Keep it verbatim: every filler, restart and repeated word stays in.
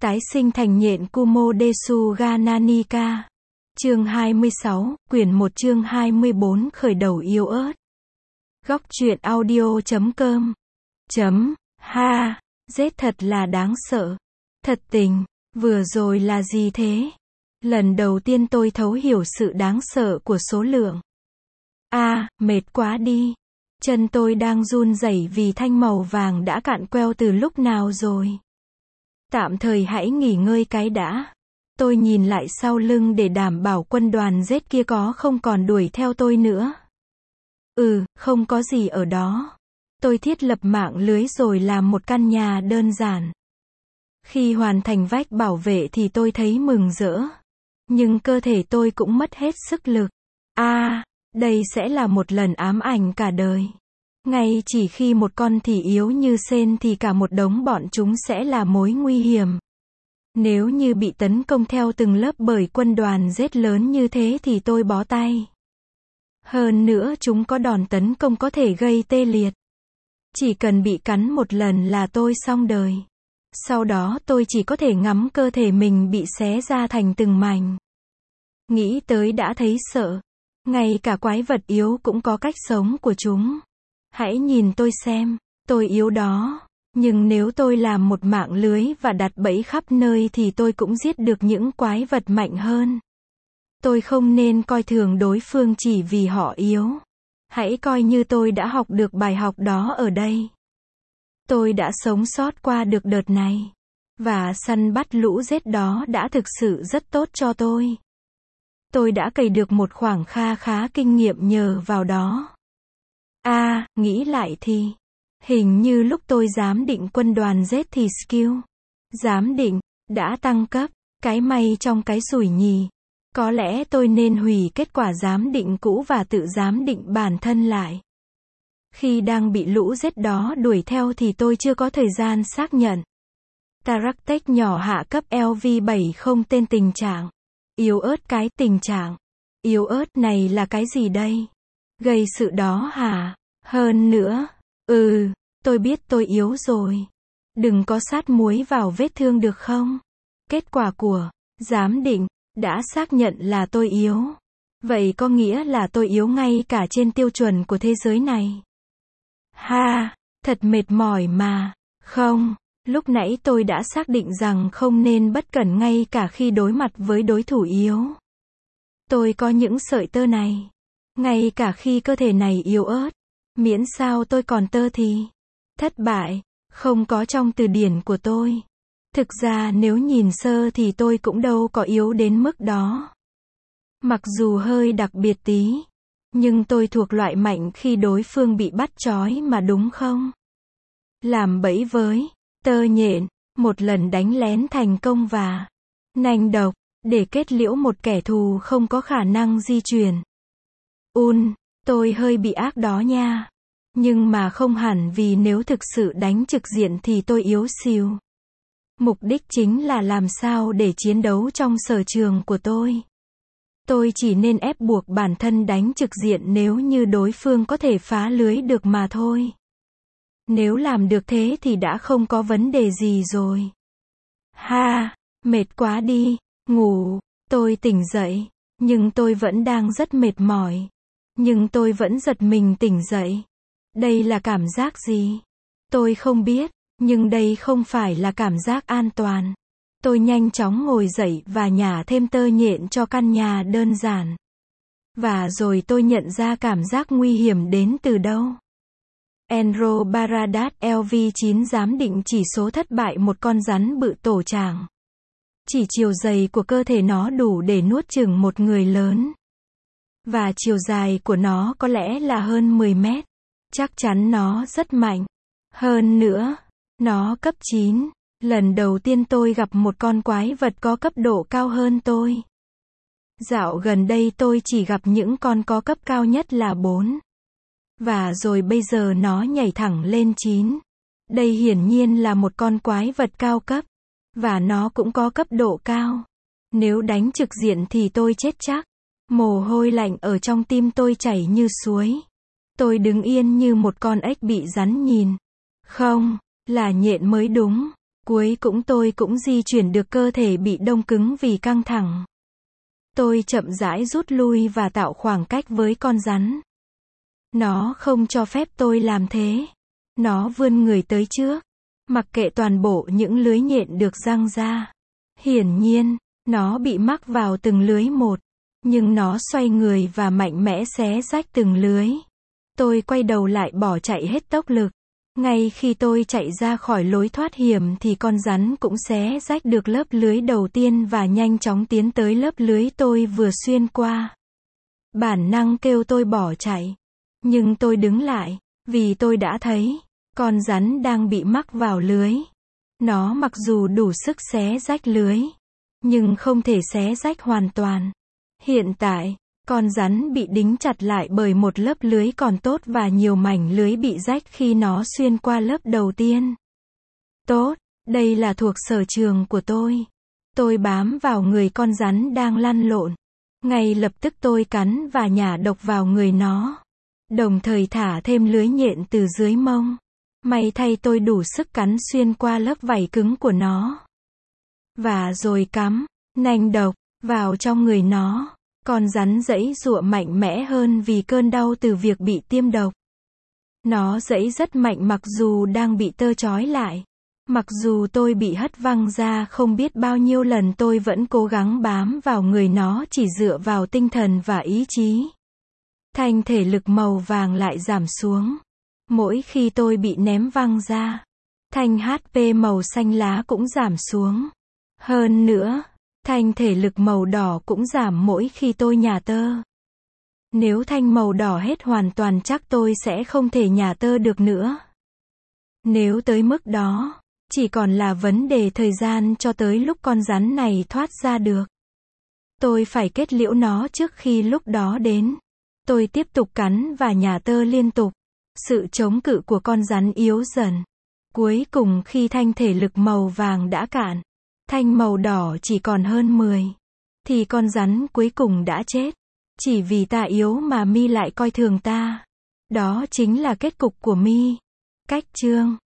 Tái sinh thành nhện Kumodesu ga Nanika. Chương hai mươi sáu, quyển một chương hai mươi bốn khởi đầu yếu ớt. Góc truyện audio chấm com. Chấm, ha, rết thật là đáng sợ. Thật tình, vừa rồi là gì thế? Lần đầu tiên tôi thấu hiểu sự đáng sợ của số lượng. A, à, mệt quá đi. Chân tôi đang run rẩy vì thanh màu vàng đã cạn queo từ lúc nào rồi. Tạm thời hãy nghỉ ngơi cái đã. Tôi nhìn lại sau lưng để đảm bảo quân đoàn rết kia có không còn đuổi theo tôi nữa. Ừ, không có gì ở đó. Tôi thiết lập mạng lưới rồi làm một căn nhà đơn giản. Khi hoàn thành vách bảo vệ thì tôi thấy mừng rỡ. Nhưng cơ thể tôi cũng mất hết sức lực. A, à, đây sẽ là một lần ám ảnh cả đời. Ngay chỉ khi một con thì yếu như sên thì cả một đống bọn chúng sẽ là mối nguy hiểm. Nếu như bị tấn công theo từng lớp bởi quân đoàn rết lớn như thế thì tôi bó tay. Hơn nữa chúng có đòn tấn công có thể gây tê liệt. Chỉ cần bị cắn một lần là tôi xong đời. Sau đó tôi chỉ có thể ngắm cơ thể mình bị xé ra thành từng mảnh. Nghĩ tới đã thấy sợ. Ngay cả quái vật yếu cũng có cách sống của chúng. Hãy nhìn tôi xem, tôi yếu đó. Nhưng nếu tôi làm một mạng lưới và đặt bẫy khắp nơi thì tôi cũng giết được những quái vật mạnh hơn. Tôi không nên coi thường đối phương chỉ vì họ yếu. Hãy coi như tôi đã học được bài học đó ở đây. Tôi đã sống sót qua được đợt này. Và săn bắt lũ rết đó đã thực sự rất tốt cho tôi. Tôi đã cày được một khoảng kha khá kinh nghiệm nhờ vào đó. A, à, nghĩ lại thì, hình như lúc tôi giám định quân đoàn rết thì skill, giám định, đã tăng cấp, cái may trong cái rủi nhì. Có lẽ tôi nên hủy kết quả giám định cũ và tự giám định bản thân lại. Khi đang bị lũ rết đó đuổi theo thì tôi chưa có thời gian xác nhận. Taraktek nhỏ hạ cấp L V bảy không tên tình trạng. Yếu ớt cái tình trạng. Yếu ớt này là cái gì đây? Gây sự đó hả? Hơn nữa. Ừ, tôi biết tôi yếu rồi. Đừng có sát muối vào vết thương được không? Kết quả của giám định đã xác nhận là tôi yếu. Vậy có nghĩa là tôi yếu ngay cả trên tiêu chuẩn của thế giới này. Ha, thật mệt mỏi mà. Không, lúc nãy tôi đã xác định rằng không nên bất cẩn ngay cả khi đối mặt với đối thủ yếu. Tôi có những sợi tơ này. Ngay cả khi cơ thể này yếu ớt. Miễn sao tôi còn tơ thì. Thất bại, không có trong từ điển của tôi. Thực ra nếu nhìn sơ thì tôi cũng đâu có yếu đến mức đó. Mặc dù hơi đặc biệt tí. Nhưng tôi thuộc loại mạnh khi đối phương bị bắt trói mà đúng không? Làm bẫy với tơ nhện, một lần đánh lén thành công và nanh độc, để kết liễu một kẻ thù không có khả năng di chuyển. Un, tôi hơi bị ác đó nha. Nhưng mà không hẳn vì nếu thực sự đánh trực diện thì tôi yếu xìu. Mục đích chính là làm sao để chiến đấu trong sở trường của tôi. Tôi chỉ nên ép buộc bản thân đánh trực diện nếu như đối phương có thể phá lưới được mà thôi. Nếu làm được thế thì đã không có vấn đề gì rồi. Ha, mệt quá đi, ngủ, tôi tỉnh dậy, nhưng tôi vẫn đang rất mệt mỏi. Nhưng tôi vẫn giật mình tỉnh dậy. Đây là cảm giác gì? Tôi không biết, nhưng đây không phải là cảm giác an toàn. Tôi nhanh chóng ngồi dậy và nhả thêm tơ nhện cho căn nhà đơn giản. Và rồi tôi nhận ra cảm giác nguy hiểm đến từ đâu. Enro Baradat L V chín giám định chỉ số thất bại một con rắn bự tổ tràng. Chỉ chiều dày của cơ thể nó đủ để nuốt chửng một người lớn. Và chiều dài của nó có lẽ là hơn mười mét. Chắc chắn nó rất mạnh. Hơn nữa, nó cấp chín. Lần đầu tiên tôi gặp một con quái vật có cấp độ cao hơn tôi. Dạo gần đây tôi chỉ gặp những con có cấp cao nhất là bốn. Và rồi bây giờ nó nhảy thẳng lên chín. Đây hiển nhiên là một con quái vật cao cấp. Và nó cũng có cấp độ cao. Nếu đánh trực diện thì tôi chết chắc. Mồ hôi lạnh ở trong tim tôi chảy như suối. Tôi đứng yên như một con ếch bị rắn nhìn. Không, là nhện mới đúng. Cuối cũng tôi cũng di chuyển được cơ thể bị đông cứng vì căng thẳng. Tôi chậm rãi rút lui và tạo khoảng cách với con rắn. Nó không cho phép tôi làm thế. Nó vươn người tới trước, mặc kệ toàn bộ những lưới nhện được giăng ra. Hiển nhiên, nó bị mắc vào từng lưới một, nhưng nó xoay người và mạnh mẽ xé rách từng lưới. Tôi quay đầu lại bỏ chạy hết tốc lực. Ngay khi tôi chạy ra khỏi lối thoát hiểm thì con rắn cũng xé rách được lớp lưới đầu tiên và nhanh chóng tiến tới lớp lưới tôi vừa xuyên qua. Bản năng kêu tôi bỏ chạy. Nhưng tôi đứng lại, vì tôi đã thấy, con rắn đang bị mắc vào lưới. Nó mặc dù đủ sức xé rách lưới, nhưng không thể xé rách hoàn toàn. Hiện tại, con rắn bị đính chặt lại bởi một lớp lưới còn tốt và nhiều mảnh lưới bị rách khi nó xuyên qua lớp đầu tiên. Tốt, đây là thuộc sở trường của tôi. Tôi bám vào người con rắn đang lăn lộn. Ngay lập tức tôi cắn và nhả độc vào người nó. Đồng thời thả thêm lưới nhện từ dưới mông. May thay tôi đủ sức cắn xuyên qua lớp vảy cứng của nó. Và rồi cắm nanh độc vào trong người nó. Con rắn giãy giụa mạnh mẽ hơn vì cơn đau từ việc bị tiêm độc. Nó giãy rất mạnh mặc dù đang bị tơ trói lại. Mặc dù tôi bị hất văng ra không biết bao nhiêu lần tôi vẫn cố gắng bám vào người nó chỉ dựa vào tinh thần và ý chí. Thanh thể lực màu vàng lại giảm xuống. Mỗi khi tôi bị ném văng ra, thanh hát pê màu xanh lá cũng giảm xuống. Hơn nữa, thanh thể lực màu đỏ cũng giảm mỗi khi tôi nhả tơ. Nếu thanh màu đỏ hết hoàn toàn chắc tôi sẽ không thể nhả tơ được nữa. Nếu tới mức đó, chỉ còn là vấn đề thời gian cho tới lúc con rắn này thoát ra được. Tôi phải kết liễu nó trước khi lúc đó đến. Tôi tiếp tục cắn và nhả tơ liên tục. Sự chống cự của con rắn yếu dần. Cuối cùng khi thanh thể lực màu vàng đã cạn, thanh màu đỏ chỉ còn hơn mười, thì con rắn cuối cùng đã chết. Chỉ vì ta yếu mà Mi lại coi thường ta. Đó chính là kết cục của Mi. Cách chương